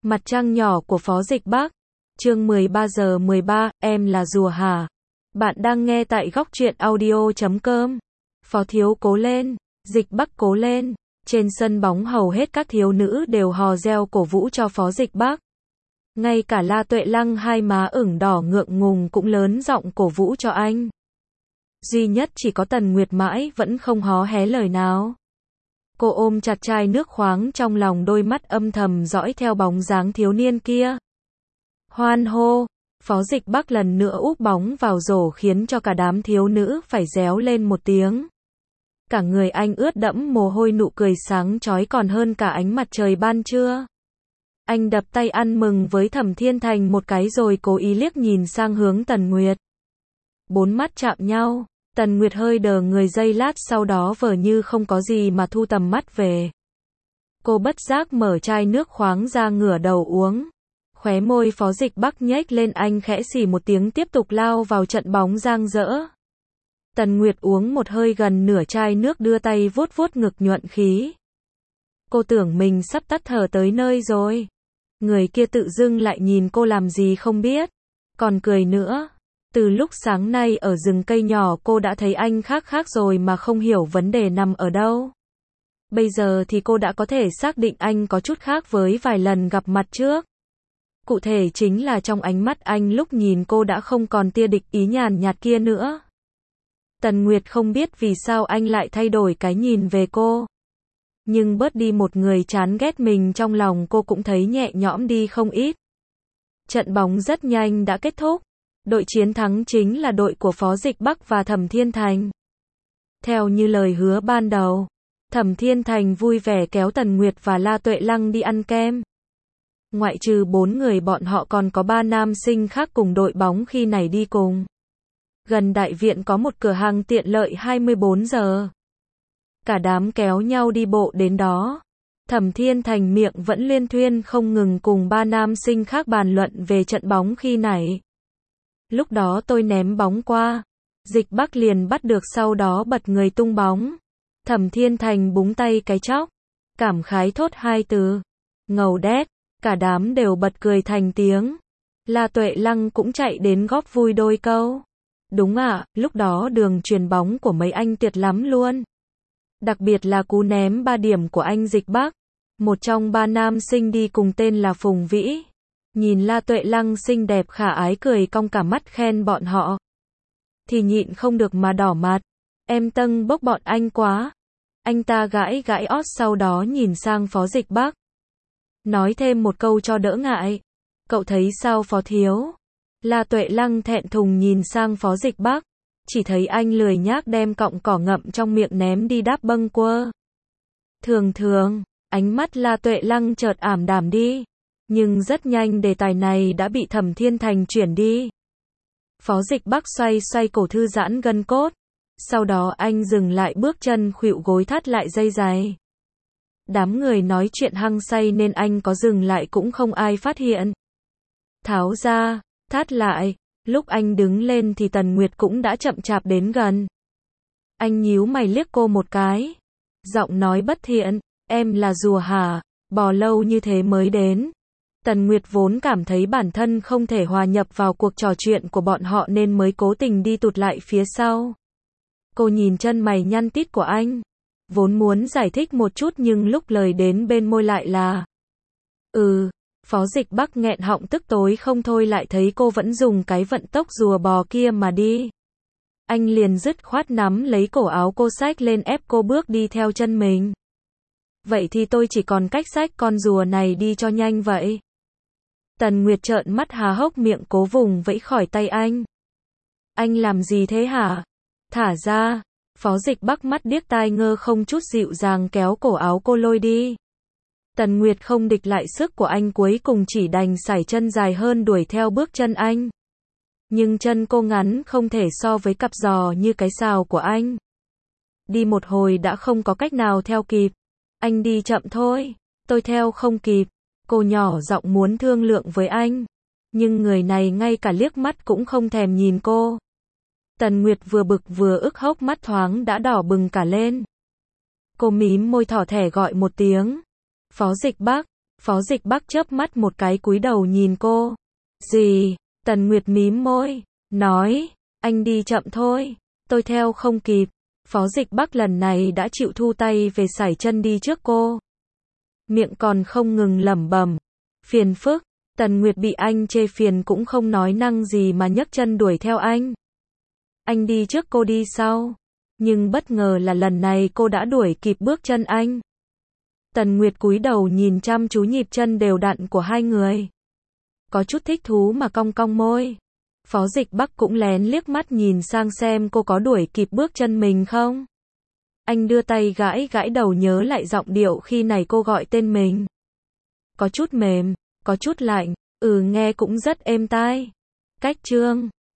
Mặt trăng nhỏ của Phó Dịch Bắc. Chương 13:13, em là rùa hả? Bạn đang nghe tại góc truyện audio.com. Phó Thiếu cố lên, Dịch Bắc cố lên. Trên sân bóng hầu hết các thiếu nữ đều hò reo cổ vũ cho Phó Dịch Bắc. Ngay cả La Tuệ Lăng hai má ửng đỏ ngượng ngùng cũng lớn giọng cổ vũ cho anh. Duy nhất chỉ có Tần Nguyệt mãi vẫn không hó hé lời nào. Cô ôm chặt chai nước khoáng trong lòng, đôi mắt âm thầm dõi theo bóng dáng thiếu niên kia. Hoan hô, Phó Dịch Bắc lần nữa úp bóng vào rổ khiến cho cả đám thiếu nữ phải réo lên một tiếng. Cả người anh ướt đẫm mồ hôi, nụ cười sáng chói còn hơn cả ánh mặt trời ban trưa. Anh đập tay ăn mừng với Thẩm Thiên Thành một cái rồi cố ý liếc nhìn sang hướng Tần Nguyệt. Bốn mắt chạm nhau. Tần Nguyệt hơi đờ người giây lát, sau đó vờ như không có gì mà thu tầm mắt về. Cô bất giác mở chai nước khoáng ra ngửa đầu uống. Khóe môi Phó Dịch Bắc nhếch lên, anh khẽ xì một tiếng tiếp tục lao vào trận bóng giang dỡ. Tần Nguyệt uống một hơi gần nửa chai nước, đưa tay vuốt vuốt ngực nhuận khí. Cô tưởng mình sắp tắt thở tới nơi rồi. Người kia tự dưng lại nhìn cô làm gì không biết. Còn cười nữa. Từ lúc sáng nay ở rừng cây nhỏ cô đã thấy anh khác rồi mà không hiểu vấn đề nằm ở đâu. Bây giờ thì cô đã có thể xác định anh có chút khác với vài lần gặp mặt trước. Cụ thể chính là trong ánh mắt anh lúc nhìn cô đã không còn tia địch ý nhàn nhạt kia nữa. Tần Nguyệt không biết vì sao anh lại thay đổi cái nhìn về cô. Nhưng bớt đi một người chán ghét mình trong lòng cô cũng thấy nhẹ nhõm đi không ít. Trận bóng rất nhanh đã kết thúc. Đội chiến thắng chính là đội của Phó Dịch Bắc và Thẩm Thiên Thành. Theo như lời hứa ban đầu, Thẩm Thiên Thành vui vẻ kéo Tần Nguyệt và La Tuệ Lăng đi ăn kem. Ngoại trừ 4 người bọn họ còn có 3 nam sinh khác cùng đội bóng khi này đi cùng. Gần đại viện có một cửa hàng tiện lợi 24 giờ. Cả đám kéo nhau đi bộ đến đó. Thẩm Thiên Thành miệng vẫn liên thuyên không ngừng cùng 3 nam sinh khác bàn luận về trận bóng khi nãy. Lúc đó tôi ném bóng qua, Dịch Bắc liền bắt được, sau đó bật người tung bóng. Thẩm Thiên Thành búng tay cái chóc, cảm khái thốt 2 từ, ngầu đét, cả đám đều bật cười thành tiếng. La Tuệ Lăng cũng chạy đến góp vui đôi câu. Đúng ạ, lúc đó đường chuyền bóng của mấy anh tuyệt lắm luôn. Đặc biệt là cú ném 3 điểm của anh Dịch Bắc. Một trong 3 nam sinh đi cùng tên là Phùng Vĩ. Nhìn La Tuệ Lăng xinh đẹp khả ái cười cong cả mắt khen bọn họ. Thì nhịn không được mà đỏ mặt. Em tâng bốc bọn anh quá. Anh ta gãi gãi ót, sau đó nhìn sang Phó Dịch Bắc. Nói thêm một câu cho đỡ ngại. Cậu thấy sao Phó Thiếu? La Tuệ Lăng thẹn thùng nhìn sang Phó Dịch Bắc. Chỉ thấy anh lười nhác đem cọng cỏ ngậm trong miệng ném đi đáp bâng quơ. Thường, ánh mắt La Tuệ Lăng chợt ảm đạm đi. Nhưng rất nhanh đề tài này đã bị Thẩm Thiên Thành chuyển đi. Phó Dịch Bắc xoay cổ thư giãn gân cốt. Sau đó anh dừng lại bước chân, khuỵu gối thắt lại dây giày. Đám người nói chuyện hăng say nên anh có dừng lại cũng không ai phát hiện. Tháo ra, thắt lại. Lúc anh đứng lên thì Tần Nguyệt cũng đã chậm chạp đến gần. Anh nhíu mày liếc cô một cái. Giọng nói bất thiện, em là rùa hả? Bò lâu như thế mới đến. Tần Nguyệt vốn cảm thấy bản thân không thể hòa nhập vào cuộc trò chuyện của bọn họ nên mới cố tình đi tụt lại phía sau. Cô nhìn chân mày nhăn tít của anh. Vốn muốn giải thích một chút nhưng lúc lời đến bên môi lại là Phó Dịch Bắc nghẹn họng tức tối không thôi, lại thấy cô vẫn dùng cái vận tốc rùa bò kia mà đi. Anh liền dứt khoát nắm lấy cổ áo cô xách lên ép cô bước đi theo chân mình. Vậy thì tôi chỉ còn cách xách con rùa này đi cho nhanh vậy. Tần Nguyệt trợn mắt há hốc miệng cố vùng vẫy khỏi tay anh. Anh làm gì thế hả? Thả ra. Phó Dịch Bắc mắt điếc tai ngơ không chút dịu dàng kéo cổ áo cô lôi đi. Tần Nguyệt không địch lại sức của anh, cuối cùng chỉ đành sải chân dài hơn đuổi theo bước chân anh. Nhưng chân cô ngắn không thể so với cặp giò như cái sào của anh. Đi một hồi đã không có cách nào theo kịp. Anh đi chậm thôi, tôi theo không kịp. Cô nhỏ giọng muốn thương lượng với anh. Nhưng người này ngay cả liếc mắt cũng không thèm nhìn cô. Tần Nguyệt vừa bực vừa ức, hốc mắt thoáng đã đỏ bừng cả lên. Cô mím môi thỏ thẻ gọi một tiếng. Phó Dịch Bắc, Phó Dịch Bắc chớp mắt một cái cúi đầu nhìn cô. Gì? Tần Nguyệt mím môi, nói, anh đi chậm thôi, tôi theo không kịp. Phó Dịch Bắc lần này đã chịu thu tay về sải chân đi trước cô. Miệng còn không ngừng lẩm bẩm, phiền phức. Tần Nguyệt bị anh chê phiền cũng không nói năng gì mà nhấc chân đuổi theo anh. Anh đi trước cô đi sau. Nhưng bất ngờ là lần này cô đã đuổi kịp bước chân anh. Tần Nguyệt cúi đầu nhìn chăm chú nhịp chân đều đặn của hai người. Có chút thích thú mà cong cong môi. Phó Dịch Bắc cũng lén liếc mắt nhìn sang xem cô có đuổi kịp bước chân mình không. Anh đưa tay gãi gãi đầu nhớ lại giọng điệu khi này cô gọi tên mình. Có chút mềm, có chút lạnh, nghe cũng rất êm tai. Cách chương